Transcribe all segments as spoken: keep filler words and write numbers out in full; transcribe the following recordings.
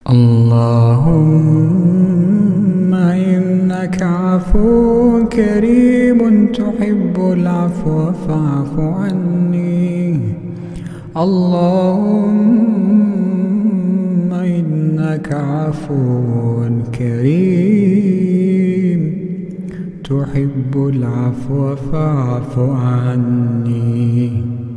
اللهم إنك عفو كريم تحب العفو فاعف عني. اللهم إنك عفو كريم تحب العفو فاعف عني.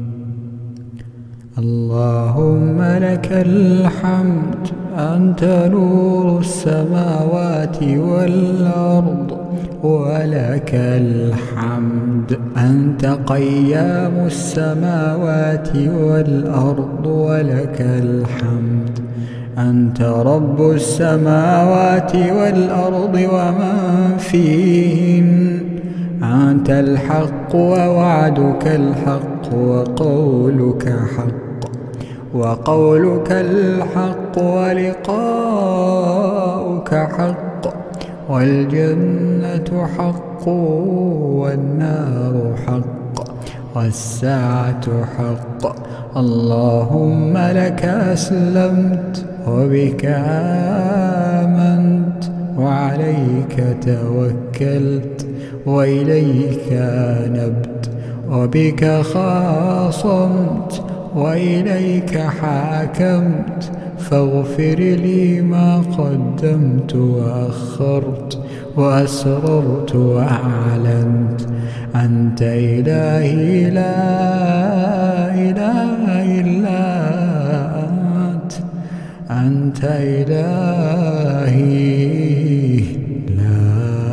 اللهم لك الحمد أنت نور السماوات والأرض، ولك الحمد أنت قيام السماوات والأرض، ولك الحمد أنت رب السماوات والأرض ومن فيهن. أنت الحق ووعدك الحق وقولك حق، وقولك الحق ولقاؤك حق، والجنة حق والنار حق والساعة حق. اللهم لك أسلمت وبك آمنت وعليك توكلت وإليك أنبت، وبك خاصمت وإليك حاكمت. فاغفر لي ما قدمت وأخرت وأسررت وأعلنت. أنت إلهي لا إله إلا أنت، أنت إلهي لا